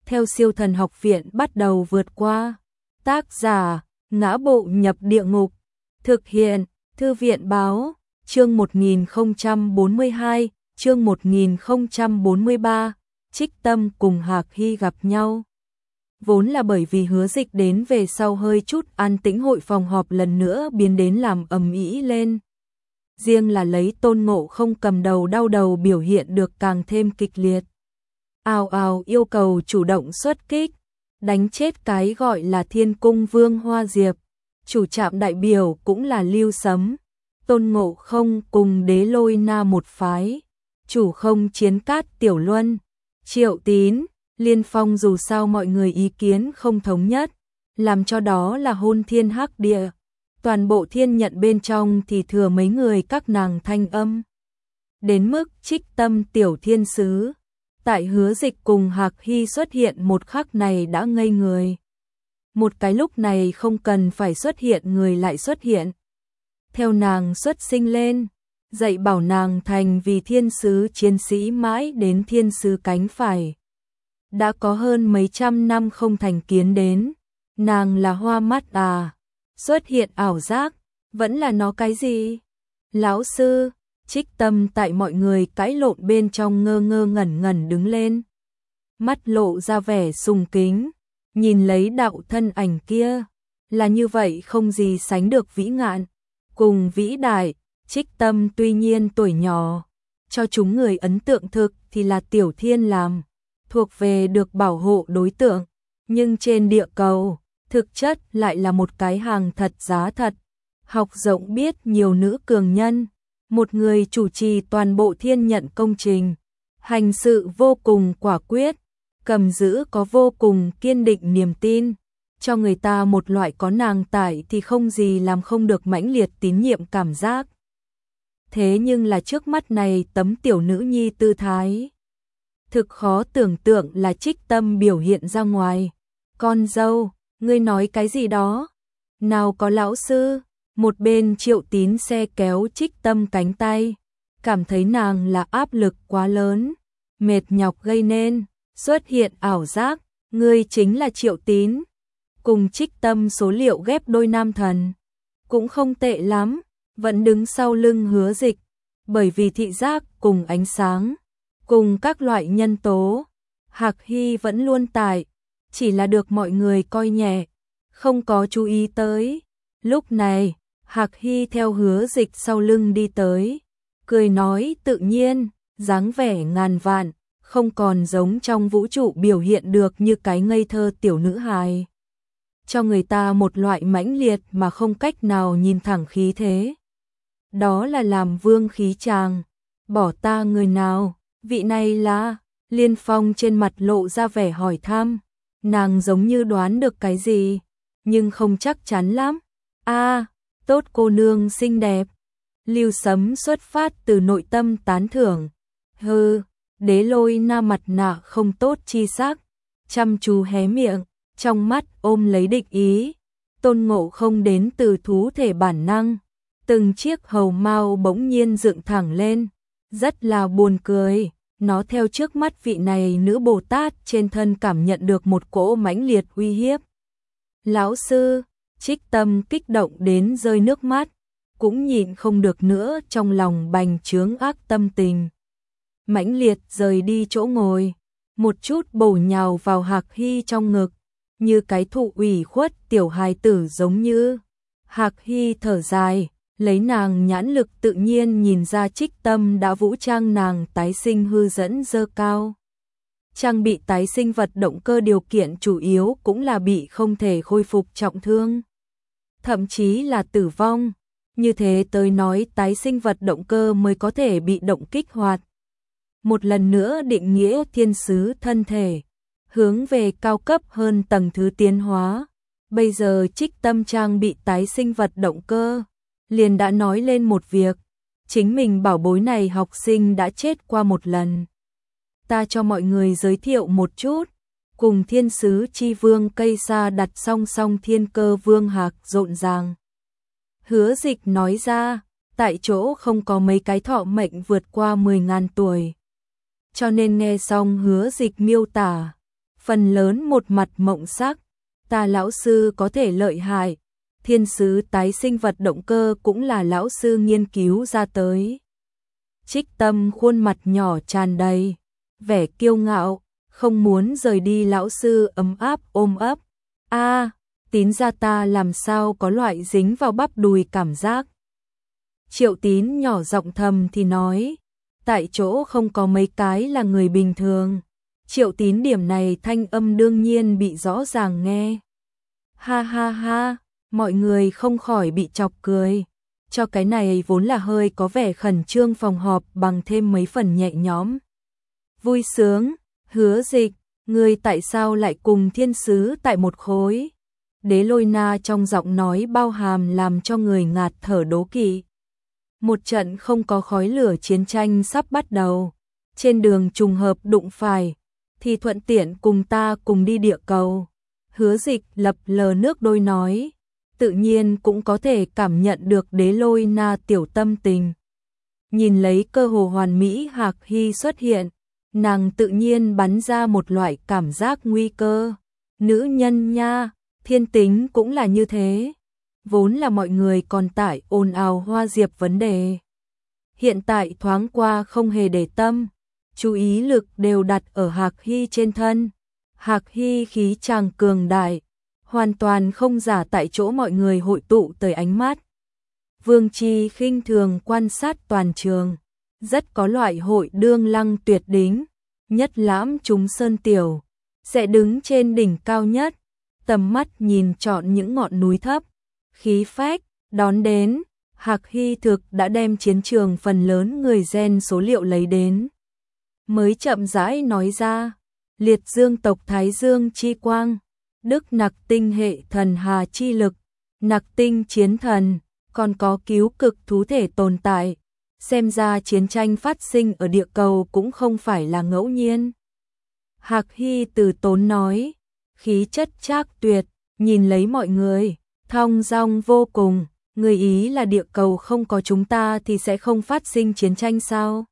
theo Siêu Thần Học Viện bắt đầu vượt qua. Tác giả: Ngã Bộ Nhập Địa Ngục. Thực hiện: Thư viện báo. Chương 1042, chương 1043, Trích Tâm cùng Hạc Hy gặp nhau. Vốn là bởi vì Hứa Dịch đến về sau hơi chút an tĩnh, hội phòng họp lần nữa biến đến làm ầm ĩ lên. Riêng là lấy Tôn Ngộ Không cầm đầu đau đầu biểu hiện được càng thêm kịch liệt. Ào ào yêu cầu chủ động xuất kích, đánh chết cái gọi là Thiên Cung Vương Hoa Diệp. Chủ trạm đại biểu cũng là Lưu Sấm, Tôn Ngộ Không cùng Đế Lôi Na một phái. Chủ Không Chiến Cát Tiểu Luân, Triệu Tín, Liên Phong, dù sao mọi người ý kiến không thống nhất, làm cho đó là hôn thiên hắc địa. Toàn bộ thiên nhận bên trong thì thừa mấy người các nàng thanh âm. Đến mức Trích Tâm tiểu thiên sứ, tại Hứa Dịch cùng Hạc Hy xuất hiện một khắc này đã ngây người. Một cái lúc này không cần phải xuất hiện người lại xuất hiện. Theo nàng xuất sinh lên, dạy bảo nàng thành vì thiên sứ chiến sĩ mãi đến thiên sứ cánh phải. Đã có hơn mấy trăm năm không thành kiến đến, nàng là hoa mắt à, xuất hiện ảo giác, vẫn là nó cái gì? Lão sư, Trích Tâm tại mọi người cãi lộn bên trong ngơ ngơ ngẩn ngẩn đứng lên. Mắt lộ ra vẻ sùng kính, nhìn lấy đạo thân ảnh kia, là như vậy không gì sánh được vĩ ngạn, cùng vĩ đại. Trích Tâm tuy nhiên tuổi nhỏ, cho chúng người ấn tượng thực thì là Tiểu Thiên làm, thuộc về được bảo hộ đối tượng, nhưng trên địa cầu, thực chất lại là một cái hàng thật giá thật, học rộng biết nhiều nữ cường nhân, một người chủ trì toàn bộ thiên nhận công trình, hành sự vô cùng quả quyết, cầm giữ có vô cùng kiên định niềm tin, cho người ta một loại có nàng tại thì không gì làm không được mãnh liệt tín nhiệm cảm giác. Thế nhưng là trước mắt này tấm tiểu nữ nhi tư thái, thực khó tưởng tượng là Trích Tâm biểu hiện ra ngoài. Con dâu, ngươi nói cái gì đó? Nào có lão sư? Một bên Triệu Tín xe kéo Trích Tâm cánh tay, cảm thấy nàng là áp lực quá lớn, mệt nhọc gây nên, xuất hiện ảo giác, ngươi chính là Triệu Tín. Cùng Trích Tâm số liệu ghép đôi nam thần, cũng không tệ lắm, vẫn đứng sau lưng Hứa Dịch, bởi vì thị giác cùng ánh sáng, cùng các loại nhân tố, Hạc Hy vẫn luôn tại, chỉ là được mọi người coi nhẹ, không có chú ý tới. Lúc này, Hạc Hy theo Hứa Dịch sau lưng đi tới, cười nói tự nhiên, dáng vẻ ngàn vạn, không còn giống trong vũ trụ biểu hiện được như cái ngây thơ tiểu nữ hài, cho người ta một loại mãnh liệt mà không cách nào nhìn thẳng khí thế. Đó là làm vương khí chàng, bỏ ta người nào, vị này là... Liên Phong trên mặt lộ ra vẻ hỏi thăm, nàng giống như đoán được cái gì, nhưng không chắc chắn lắm. A, tốt cô nương xinh đẹp. Lưu Sấm xuất phát từ nội tâm tán thưởng. Hừ, Đế Lôi Na mặt nạ không tốt chi sắc, chăm chú hé miệng, trong mắt ôm lấy địch ý. Tôn Ngộ Không đến từ thú thể bản năng, từng chiếc hầu mao bỗng nhiên dựng thẳng lên, rất là buồn cười. Nó theo trước mắt vị này nữ Bồ Tát trên thân cảm nhận được một cỗ mãnh liệt uy hiếp. Lão sư, Trích Tâm kích động đến rơi nước mắt, cũng nhịn không được nữa, trong lòng bành trướng ác tâm tình. Mãnh liệt rời đi chỗ ngồi, một chút bổ nhào vào Hạc Hy trong ngực, như cái thụ ủy khuất tiểu hài tử giống như. Hạc Hy thở dài, lấy nàng nhãn lực tự nhiên nhìn ra Trích Tâm đã vũ trang nàng tái sinh hư dẫn dơ cao. Trang bị tái sinh vật động cơ điều kiện chủ yếu cũng là bị không thể khôi phục trọng thương, thậm chí là tử vong. Như thế tới nói tái sinh vật động cơ mới có thể bị động kích hoạt. Một lần nữa định nghĩa thiên sứ thân thể, hướng về cao cấp hơn tầng thứ tiến hóa. Bây giờ Trích Tâm trang bị tái sinh vật động cơ, liền đã nói lên một việc, chính mình bảo bối này học sinh đã chết qua một lần. Ta cho mọi người giới thiệu một chút, cùng thiên sứ chi vương cây sa đặt song song thiên cơ vương Hạc rộn ràng. Hứa Dịch nói ra, tại chỗ không có mấy cái thọ mệnh vượt qua 10.000 tuổi. Cho nên nghe xong Hứa Dịch miêu tả, phần lớn một mặt mộng sắc, ta lão sư có thể lợi hại, thiên sứ tái sinh vật động cơ cũng là lão sư nghiên cứu ra tới. Trích Tâm khuôn mặt nhỏ tràn đầy vẻ kiêu ngạo, không muốn rời đi lão sư ấm áp ôm ấp. Tín gia ta làm sao có loại dính vào bắp đùi cảm giác. Triệu Tín nhỏ giọng thầm thì nói, tại chỗ không có mấy cái là người bình thường. Triệu Tín điểm này thanh âm đương nhiên bị rõ ràng nghe. Ha ha ha, mọi người không khỏi bị chọc cười. Cho cái này vốn là hơi có vẻ khẩn trương phòng họp bằng thêm mấy phần nhẹ nhõm. Vui sướng, Hứa Dịch, ngươi tại sao lại cùng thiên sứ tại một khối? Đế Lôi Na trong giọng nói bao hàm làm cho người ngạt thở đố kỵ. Một trận không có khói lửa chiến tranh sắp bắt đầu. Trên đường trùng hợp đụng phải, thì thuận tiện cùng ta cùng đi địa cầu. Hứa Dịch lập lờ nước đôi nói, tự nhiên cũng có thể cảm nhận được Đế Lôi Na tiểu tâm tình. Nhìn lấy cơ hồ hoàn mỹ Hạc Hy xuất hiện, nàng tự nhiên bắn ra một loại cảm giác nguy cơ. Nữ nhân nha, thiên tính cũng là như thế. Vốn là mọi người còn tại ồn ào Hoa Diệp vấn đề. Hiện tại thoáng qua không hề để tâm, chú ý lực đều đặt ở Hạc Hy trên thân. Hạc Hy khí chàng cường đại, hoàn toàn không giả tại chỗ mọi người hội tụ tới ánh mắt. Vương Chi khinh thường quan sát toàn trường, rất có loại hội đương lăng tuyệt đỉnh, nhất lãm chúng sơn tiểu, sẽ đứng trên đỉnh cao nhất, tầm mắt nhìn trọn những ngọn núi thấp, khí phách, đón đến, Hạc Hy thực đã đem chiến trường phần lớn người gen số liệu lấy đến. Mới chậm rãi nói ra, liệt dương tộc Thái Dương chi quang, đức nặc tinh hệ thần hà chi lực, nặc tinh chiến thần, còn có cứu cực thú thể tồn tại. Xem ra chiến tranh phát sinh ở địa cầu cũng không phải là ngẫu nhiên. Hạc Hy từ tốn nói, khí chất trác tuyệt, nhìn lấy mọi người, thong dong vô cùng, người ý là địa cầu không có chúng ta thì sẽ không phát sinh chiến tranh sao?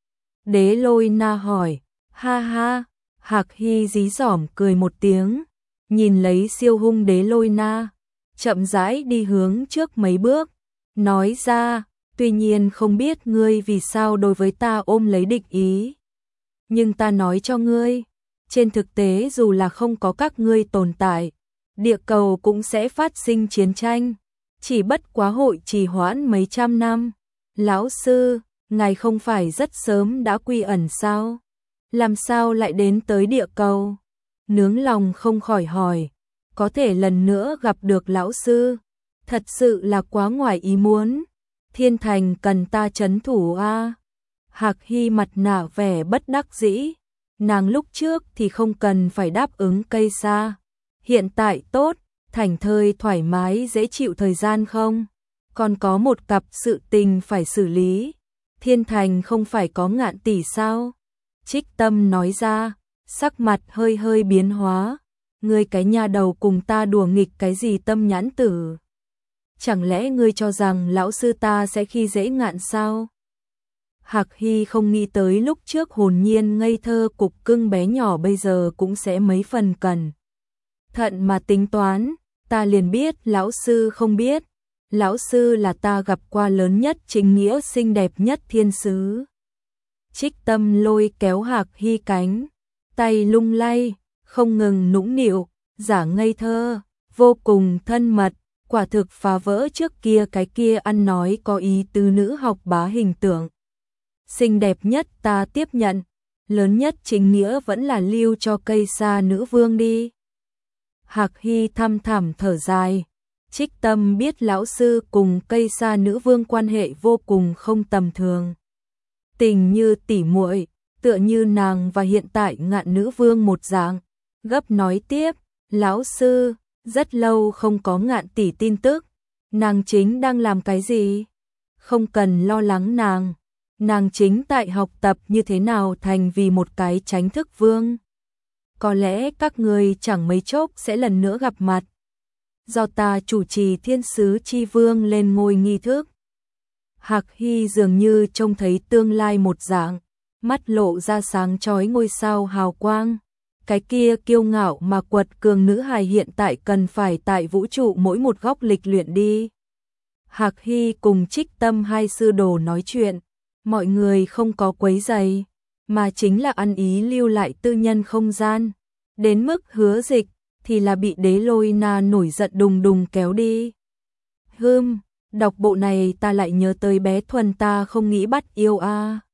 Đế Lôi Na hỏi, ha ha, Hạc Hy dí dỏm cười một tiếng, nhìn lấy siêu hung Đế Lôi Na, chậm rãi đi hướng trước mấy bước, nói ra, tuy nhiên không biết ngươi vì sao đối với ta ôm lấy địch ý. Nhưng ta nói cho ngươi, trên thực tế dù là không có các ngươi tồn tại, địa cầu cũng sẽ phát sinh chiến tranh, chỉ bất quá hội trì hoãn mấy trăm năm. Lão sư, ngài không phải rất sớm đã quy ẩn sao? Làm sao lại đến tới địa cầu? Nướng lòng không khỏi hỏi, có thể lần nữa gặp được lão sư, thật sự là quá ngoài ý muốn. Thiên thành cần ta trấn thủ a. Hạc Hy mặt nạ vẻ bất đắc dĩ, nàng lúc trước thì không cần phải đáp ứng cây xa, hiện tại tốt, thảnh thơi thoải mái dễ chịu thời gian không? Còn có một cặp sự tình phải xử lý, thiên thành không phải có Ngạn tỷ sao? Trích Tâm nói ra, sắc mặt hơi hơi biến hóa, ngươi cái nhà đầu cùng ta đùa nghịch cái gì Tâm nhãn tử? Chẳng lẽ ngươi cho rằng lão sư ta sẽ khi dễ Ngạn sao? Hạc Hy không nghĩ tới lúc trước hồn nhiên ngây thơ cục cưng bé nhỏ bây giờ cũng sẽ mấy phần cẩn thận mà tính toán, ta liền biết lão sư không biết, lão sư là ta gặp qua lớn nhất chính nghĩa xinh đẹp nhất thiên sứ. Trích Tâm lôi kéo Hạc Hy cánh, tay lung lay, không ngừng nũng nịu, giả ngây thơ, vô cùng thân mật, quả thực phá vỡ trước kia cái kia ăn nói có ý tứ nữ học bá hình tượng. Xinh đẹp nhất ta tiếp nhận, lớn nhất chính nghĩa vẫn là lưu cho cây sa nữ vương đi. Hạc Hy thăm thẳm thở dài, Trích Tâm biết lão sư cùng cây sa nữ vương quan hệ vô cùng không tầm thường. Tình như tỉ muội, tựa như nàng và hiện tại Ngạn nữ vương một dạng. Gấp nói tiếp, lão sư, rất lâu không có Ngạn tỷ tin tức, nàng chính đang làm cái gì? Không cần lo lắng nàng chính tại học tập như thế nào thành vì một cái chánh thức vương. Có lẽ các người chẳng mấy chốc sẽ lần nữa gặp mặt. Do ta chủ trì thiên sứ chi vương lên ngôi nghi thức. Hạc Hy dường như trông thấy tương lai một dạng, mắt lộ ra sáng chói ngôi sao hào quang. cái kia kiêu ngạo mà quật cường nữ hài hiện tại cần phải tại vũ trụ mỗi một góc lịch luyện đi. Hạc Hy cùng Trích Tâm hai sư đồ nói chuyện, mọi người không có quấy rầy, mà chính là ăn ý lưu lại tư nhân không gian. Đến mức Hứa Dịch thì là bị Đế Lôi Na nổi giận đùng đùng kéo đi. Đọc bộ này ta lại nhớ tới bé Thuần ta không nghĩ bắt yêu a.